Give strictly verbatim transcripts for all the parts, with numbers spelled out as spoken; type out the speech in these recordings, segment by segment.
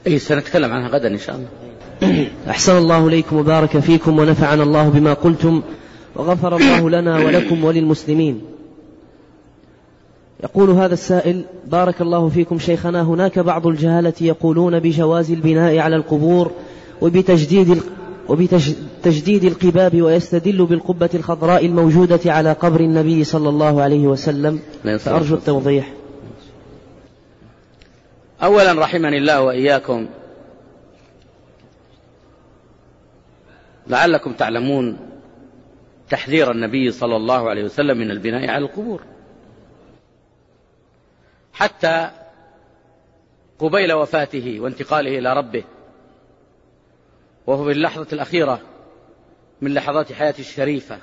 أي سنتكلم عنها غدا إن شاء الله. أحسن الله إليكم وبارك فيكم ونفعنا الله بما قلتم وغفر الله لنا ولكم وللمسلمين. يقول هذا السائل: بارك الله فيكم شيخنا، هناك بعض الجهالة يقولون بجواز البناء على القبور وبتجديد وبتجديد القباب، ويستدل بالقبة الخضراء الموجودة على قبر النبي صلى الله عليه وسلم، فأرجو التوضيح. أولا رحمني الله وإياكم، لعلكم تعلمون تحذير النبي صلى الله عليه وسلم من البناء على القبور، حتى قبيل وفاته وانتقاله إلى ربه، وهو في اللحظة الأخيرة من لحظات حياته الشريفة،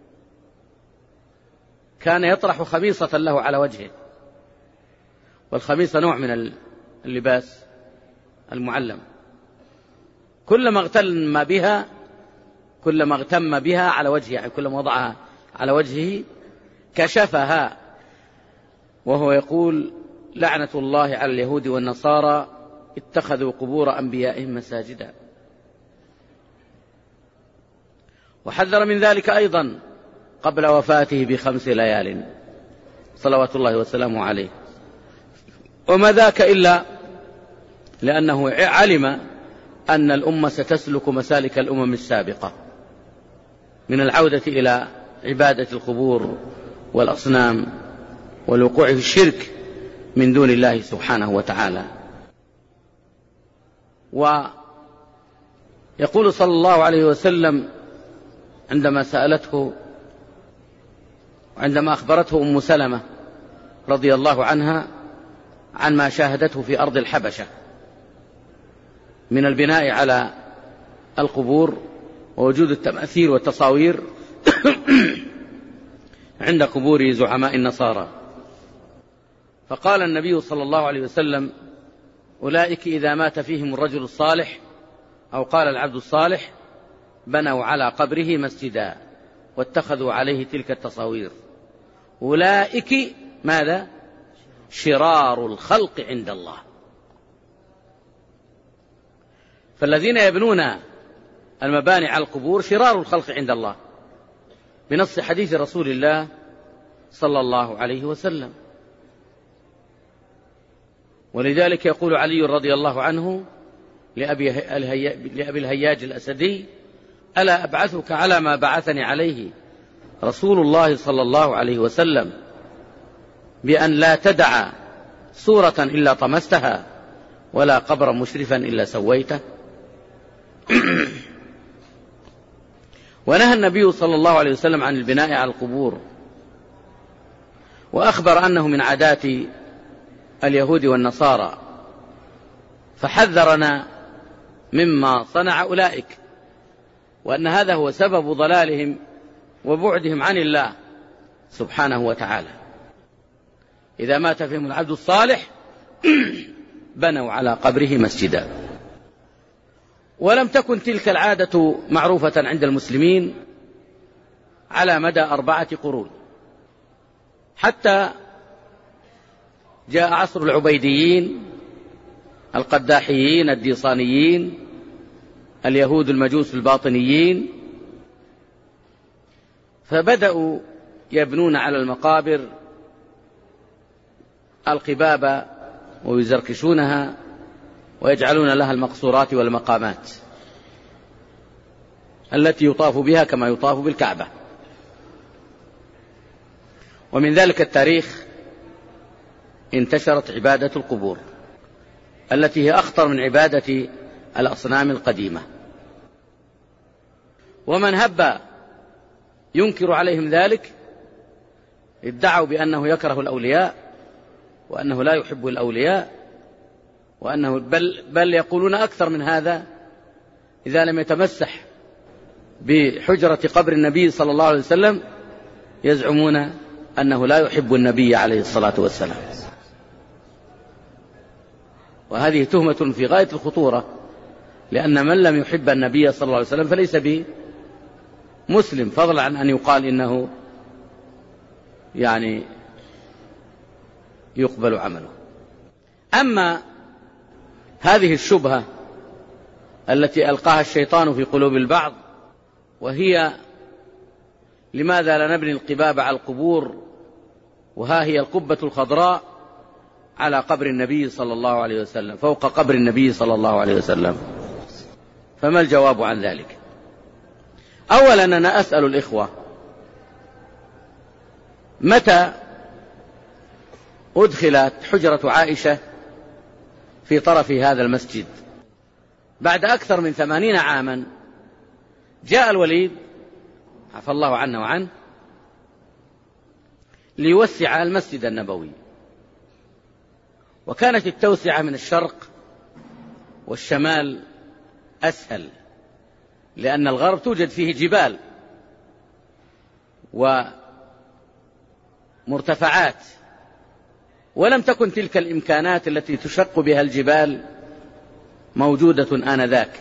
كان يطرح خميصة له على وجهه، والخميصة نوع من اللباس المعلم، كلما اغتم بها كلما اغتم بها على وجهه، يعني كلما وضعها على وجهه كشفها، وهو يقول: لعنة الله على اليهود والنصارى اتخذوا قبور أنبيائهم مساجدا. وحذر من ذلك أيضا قبل وفاته بخمس ليال صلوات الله وسلامه عليه، وما ذاك إلا لأنه علم أن الأمة ستسلك مسالك الأمم السابقة من العودة إلى عبادة القبور والأصنام والوقوع في الشرك من دون الله سبحانه وتعالى. ويقول صلى الله عليه وسلم عندما سألته وعندما أخبرته أم سلمة رضي الله عنها عن ما شاهدته في أرض الحبشة من البناء على القبور ووجود التماثيل والتصاوير عند قبور زعماء النصارى، فقال النبي صلى الله عليه وسلم: أولئك إذا مات فيهم الرجل الصالح أو قال العبد الصالح بنوا على قبره مسجدا واتخذوا عليه تلك التصاوير، أولئك ماذا؟ شرار الخلق عند الله. فالذين يبنون المباني على القبور شرار الخلق عند الله بنص حديث رسول الله صلى الله عليه وسلم. ولذلك يقول علي رضي الله عنه لأبي, لأبي الهياج الأسدي: ألا أبعثك على ما بعثني عليه رسول الله صلى الله عليه وسلم، بأن لا تدع صورة إلا طمستها ولا قبرا مشرفا إلا سويته. ونهى النبي صلى الله عليه وسلم عن البناء على القبور، وأخبر أنه من عادات اليهود والنصارى، فحذرنا مما صنع أولئك، وأن هذا هو سبب ضلالهم وبعدهم عن الله سبحانه وتعالى. إذا مات فيهم العبد الصالح بنوا على قبره مسجدا. ولم تكن تلك العادة معروفة عند المسلمين على مدى أربعة قرون، حتى جاء عصر العبيديين القداحيين الديصانيين اليهود المجوس الباطنيين، فبدأوا يبنون على المقابر القباب ويزركشونها ويجعلون لها المقصورات والمقامات التي يطاف بها كما يطاف بالكعبة. ومن ذلك التاريخ انتشرت عبادة القبور التي هي أخطر من عبادة الأصنام القديمة، ومن هب ينكر عليهم ذلك ادعوا بأنه يكره الأولياء وأنه لا يحب الأولياء، وأنه بل, بل يقولون أكثر من هذا: إذا لم يتمسح بحجرة قبر النبي صلى الله عليه وسلم يزعمون أنه لا يحب النبي عليه الصلاة والسلام. وهذه تهمة في غاية الخطورة، لأن من لم يحب النبي صلى الله عليه وسلم فليس بمسلم، فضلا عن أن يقال إنه يعني يقبل عمله. أما هذه الشبهة التي ألقاها الشيطان في قلوب البعض، وهي لماذا لا نبني القباب على القبور وها هي القبة الخضراء على قبر النبي صلى الله عليه وسلم، فوق قبر النبي صلى الله عليه وسلم؟ فما الجواب عن ذلك؟ أولا أنا أسأل الإخوة، متى أدخلت حجرة عائشة في طرف هذا المسجد؟ بعد أكثر من ثمانين عاما جاء الوليد عفى الله عنه وعنه ليوسع المسجد النبوي، وكانت التوسعة من الشرق والشمال أسهل، لأن الغرب توجد فيه جبال ومرتفعات، ولم تكن تلك الإمكانات التي تشق بها الجبال موجودة آنذاك.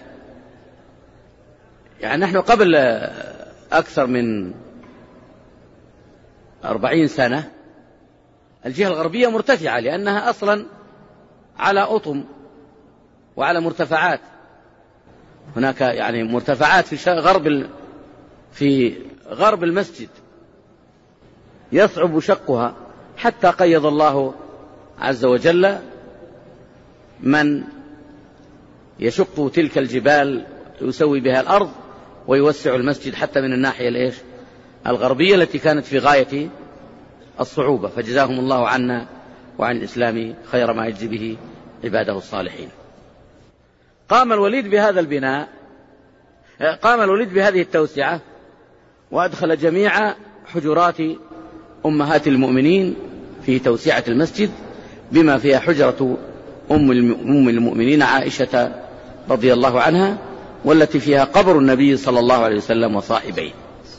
يعني نحن قبل أكثر من أربعين سنة الجهة الغربية مرتفعة، لأنها أصلا على أطم وعلى مرتفعات. هناك يعني مرتفعات في غرب في غرب المسجد يصعب شقها، حتى قيض الله عز وجل من يشق تلك الجبال يسوي بها الأرض ويوسع المسجد حتى من الناحية الإيش الغربية التي كانت في غاية الصعوبة، فجزاهم الله عنا وعن الإسلام خير ما يجزي به عباده الصالحين. قام الوليد بهذا البناء، قام الوليد بهذه التوسعة، وأدخل جميع حجرات أمهات المؤمنين في توسعة المسجد، بما فيها حجرة أم المؤمنين عائشة رضي الله عنها، والتي فيها قبر النبي صلى الله عليه وسلم وصاحبيه.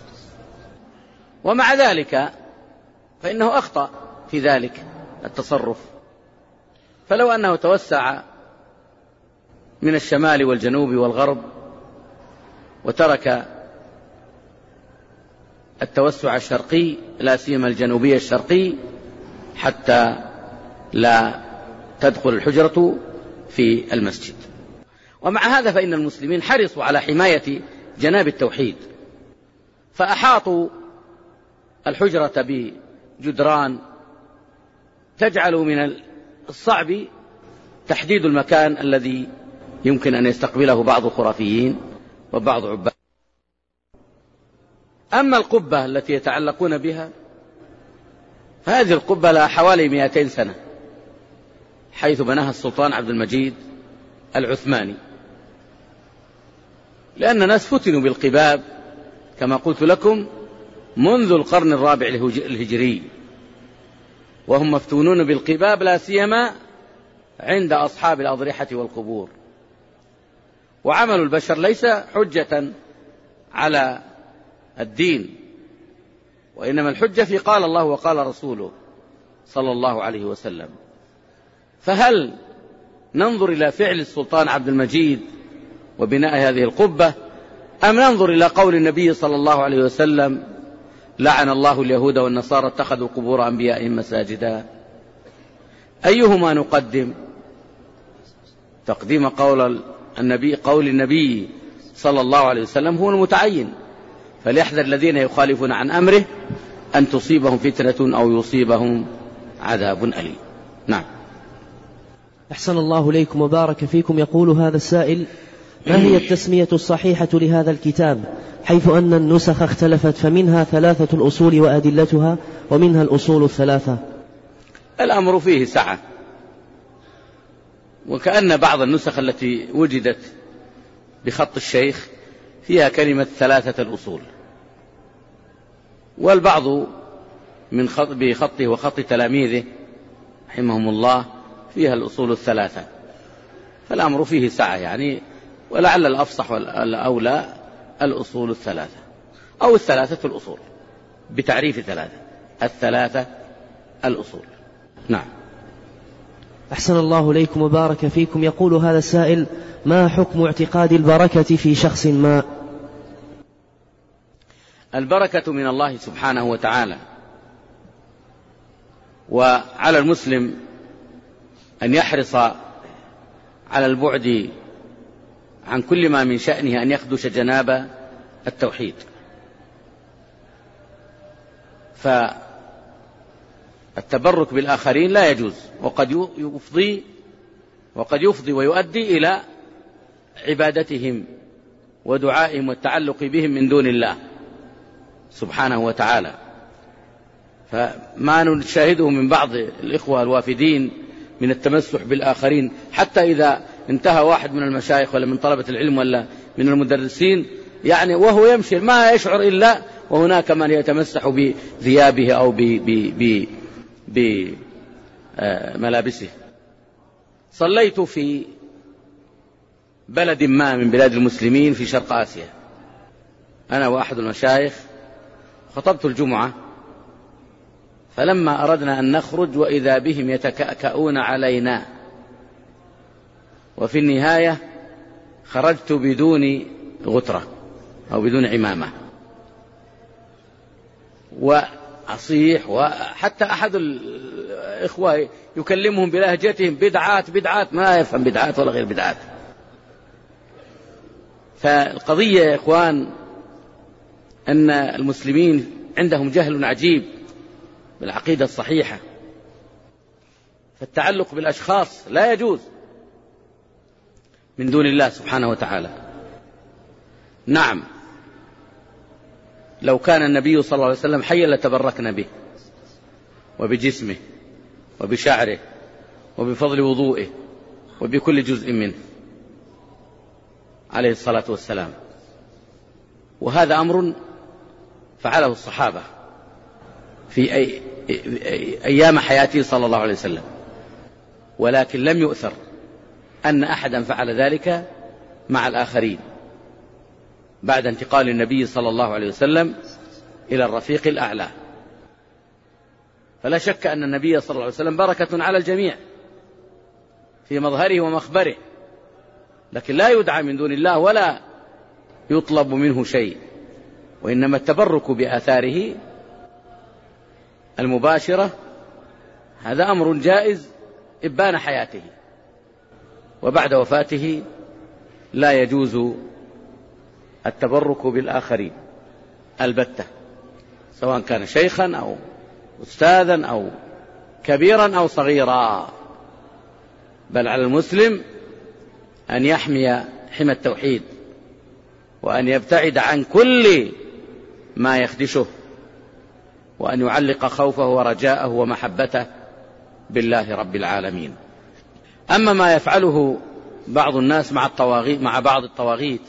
ومع ذلك فإنه أخطأ في ذلك التصرف، فلو أنه توسع من الشمال والجنوب والغرب وترك التوسع الشرقي لا سيما الجنوبي الشرقي حتى لا تدخل الحجرة في المسجد. ومع هذا فإن المسلمين حرصوا على حماية جناب التوحيد، فأحاطوا الحجرة بجدران تجعل من الصعب تحديد المكان الذي يمكن أن يستقبله بعض الخرافيين وبعض عباد. أما القبة التي يتعلقون بها فهذه القبة لها حوالي مئتين سنة، حيث بناها السلطان عبد المجيد العثماني، لأن الناس فتنوا بالقباب كما قلت لكم منذ القرن الرابع الهجري، وهم مفتونون بالقباب لا سيما عند أصحاب الأضرحة والقبور. وعمل البشر ليس حجة على الدين، وإنما الحجة في قال الله وقال رسوله صلى الله عليه وسلم. فهل ننظر إلى فعل السلطان عبد المجيد وبناء هذه القبة، أم ننظر إلى قول النبي صلى الله عليه وسلم لعن الله اليهود والنصارى اتخذوا قبور أنبيائهم مساجدا؟ أيهما نقدم؟ تقديم قول النبي قول النبي صلى الله عليه وسلم هو المتعين، فليحذر الذين يخالفون عن أمره أن تصيبهم فتنة أو يصيبهم عذاب أليم. نعم. أحسن الله إليكم وبارك فيكم. يقول هذا السائل: ما هي التسمية الصحيحة لهذا الكتاب، حيث أن النسخ اختلفت، فمنها ثلاثة الأصول وأدلتها، ومنها الأصول الثلاثة؟ الأمر فيه سعة، وكأن بعض النسخ التي وجدت بخط الشيخ فيها كلمة ثلاثة الأصول، والبعض من خط بخطه وخط تلاميذه رحمهم الله فيها الأصول الثلاثة. فالأمر فيه سعة يعني، ولعل الأفصح والأولى الأصول الثلاثة أو الثلاثة الأصول، بتعريف ثلاثة الثلاثة الأصول. نعم. أحسن الله إليكم وبارك فيكم. يقول هذا السائل: ما حكم اعتقاد البركة في شخص ما؟ البركة من الله سبحانه وتعالى، وعلى المسلم أن يحرص على البعد عن كل ما من شأنه أن يخدش جناب التوحيد. فالتبرك بالآخرين لا يجوز، وقد يفضي وقد يفضي ويؤدي إلى عبادتهم ودعائهم والتعلق بهم من دون الله سبحانه وتعالى. فما نشاهده من بعض الإخوة الوافدين من التمسح بالآخرين، حتى إذا انتهى واحد من المشايخ ولا من طلبة العلم ولا من المدرسين يعني وهو يمشي ما يشعر إلا وهناك من يتمسح بثيابه أو بملابسه. صليت في بلد ما من بلاد المسلمين في شرق آسيا أنا وأحد المشايخ، خطبت الجمعة، فلما أردنا أن نخرج وإذا بهم يتكأكؤون علينا، وفي النهاية خرجت بدون غترة أو بدون عمامة، وأصيح، وحتى أحد الإخوة يكلمهم بلهجتهم بدعات بدعات، ما يفهم بدعات ولا غير بدعات. فالقضية يا إخوان أن المسلمين عندهم جهل عجيب بالعقيدة الصحيحة، فالتعلق بالأشخاص لا يجوز من دون الله سبحانه وتعالى. نعم، لو كان النبي صلى الله عليه وسلم حيا لتبركنا به وبجسمه وبشعره وبفضل وضوئه وبكل جزء منه عليه الصلاة والسلام. وهذا أمر فعله الصحابة في أي أيام حياته صلى الله عليه وسلم، ولكن لم يؤثر أن أحدا فعل ذلك مع الآخرين بعد انتقال النبي صلى الله عليه وسلم إلى الرفيق الأعلى. فلا شك أن النبي صلى الله عليه وسلم بركة على الجميع في مظهره ومخبره، لكن لا يدعى من دون الله ولا يطلب منه شيء، وإنما التبرك بآثاره المباشرة هذا أمر جائز إبان حياته، وبعد وفاته لا يجوز التبرك بالآخرين البتة، سواء كان شيخا أو أستاذا أو كبيرا أو صغيرا، بل على المسلم أن يحمي حمى التوحيد وأن يبتعد عن كل ما يخدشه، وأن يعلق خوفه ورجاءه ومحبته بالله رب العالمين. أما ما يفعله بعض الناس مع الطواغيت مع بعض الطواغيت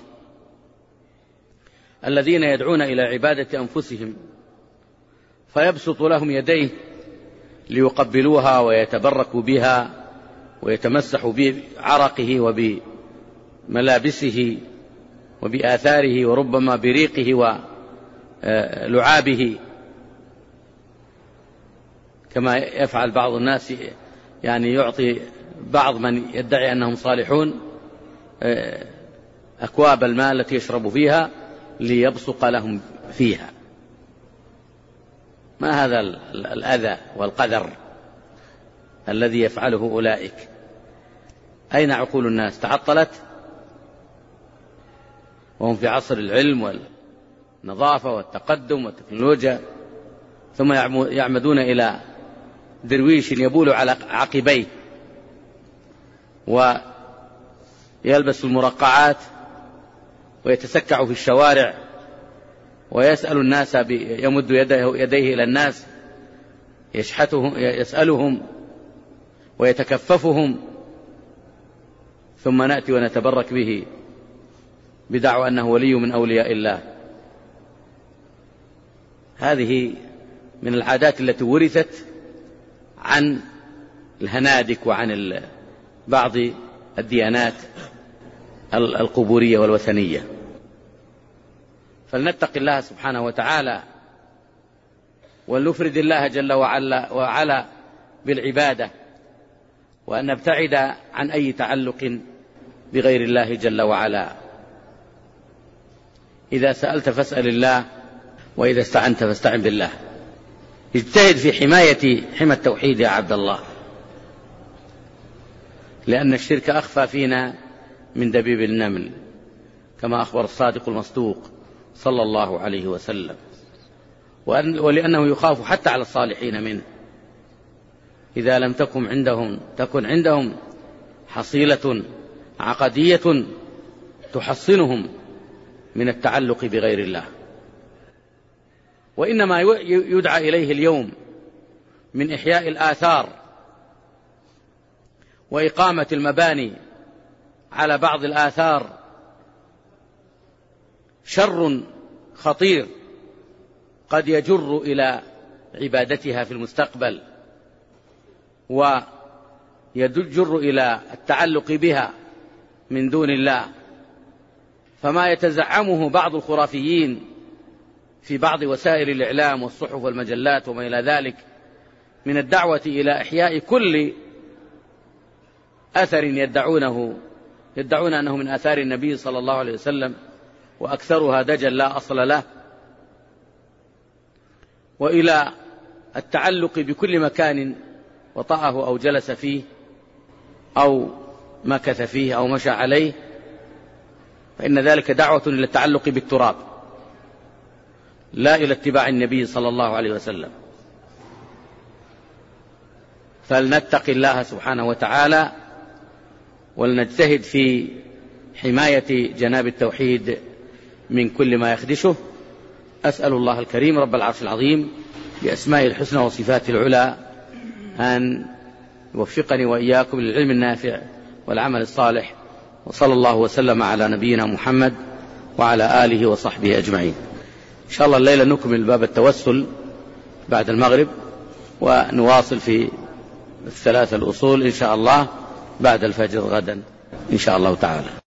الذين يدعون إلى عبادة أنفسهم، فيبسط لهم يديه ليقبلوها ويتبركوا بها ويتمسحوا بعرقه وبملابسه وبآثاره وربما بريقه ولعابه، كما يفعل بعض الناس، يعني يعطي بعض من يدعي أنهم صالحون أكواب الماء التي يشرب فيها ليبصق لهم فيها. ما هذا الأذى والقذر الذي يفعله أولئك؟ أين عقول الناس؟ تعطلت وهم في عصر العلم والنظافة والتقدم والتكنولوجيا، ثم يعمدون إلى درويش يبول على عقبيه ويلبس المرقعات ويتسكع في الشوارع ويسأل الناس، يمد يده يديه إلى الناس يشحتهم يسألهم ويتكففهم، ثم نأتي ونتبرك به بدعوى أنه ولي من أولياء الله. هذه من العادات التي ورثت عن الهنادك وعن بعض الديانات القبورية والوثنية. فلنتق الله سبحانه وتعالى ولنفرد الله جل وعلا, وعلا بالعبادة، وأن نبتعد عن أي تعلق بغير الله جل وعلا. إذا سألت فاسأل الله، وإذا استعنت فاستعن بالله. اجتهد في حماية حمى التوحيد يا عبد الله، لأن الشرك أخفى فينا من دبيب النمل، كما أخبر الصادق المصدوق صلى الله عليه وسلم، ولأنه يخاف حتى على الصالحين منه. إذا لم تكن عندهم تكن عندهم حصيلة عقدية تحصنهم من التعلق بغير الله. وإنما يدعى إليه اليوم من إحياء الآثار وإقامة المباني على بعض الآثار شر خطير قد يجر إلى عبادتها في المستقبل، ويجر إلى التعلق بها من دون الله. فما يتزعمه بعض الخرافيين في بعض وسائل الإعلام والصحف والمجلات وما إلى ذلك من الدعوة إلى إحياء كل أثر يدعونه يدعون أنه من آثار النبي صلى الله عليه وسلم، وأكثرها دجل لا أصل له، وإلى التعلق بكل مكان وطأه أو جلس فيه أو مكث فيه أو مشى عليه، فإن ذلك دعوة إلى التعلق بالتراب لا إلى اتباع النبي صلى الله عليه وسلم. فلنتق الله سبحانه وتعالى ولنجتهد في حماية جناب التوحيد من كل ما يخدشه. أسأل الله الكريم رب العرش العظيم بأسمائه الحسنى وصفاته العلى أن يوفقني وإياكم للعلم النافع والعمل الصالح، وصلى الله وسلم على نبينا محمد وعلى آله وصحبه أجمعين. إن شاء الله الليلة نكمل باب التوسل بعد المغرب، ونواصل في الثلاثة الأصول إن شاء الله بعد الفجر غدا إن شاء الله تعالى.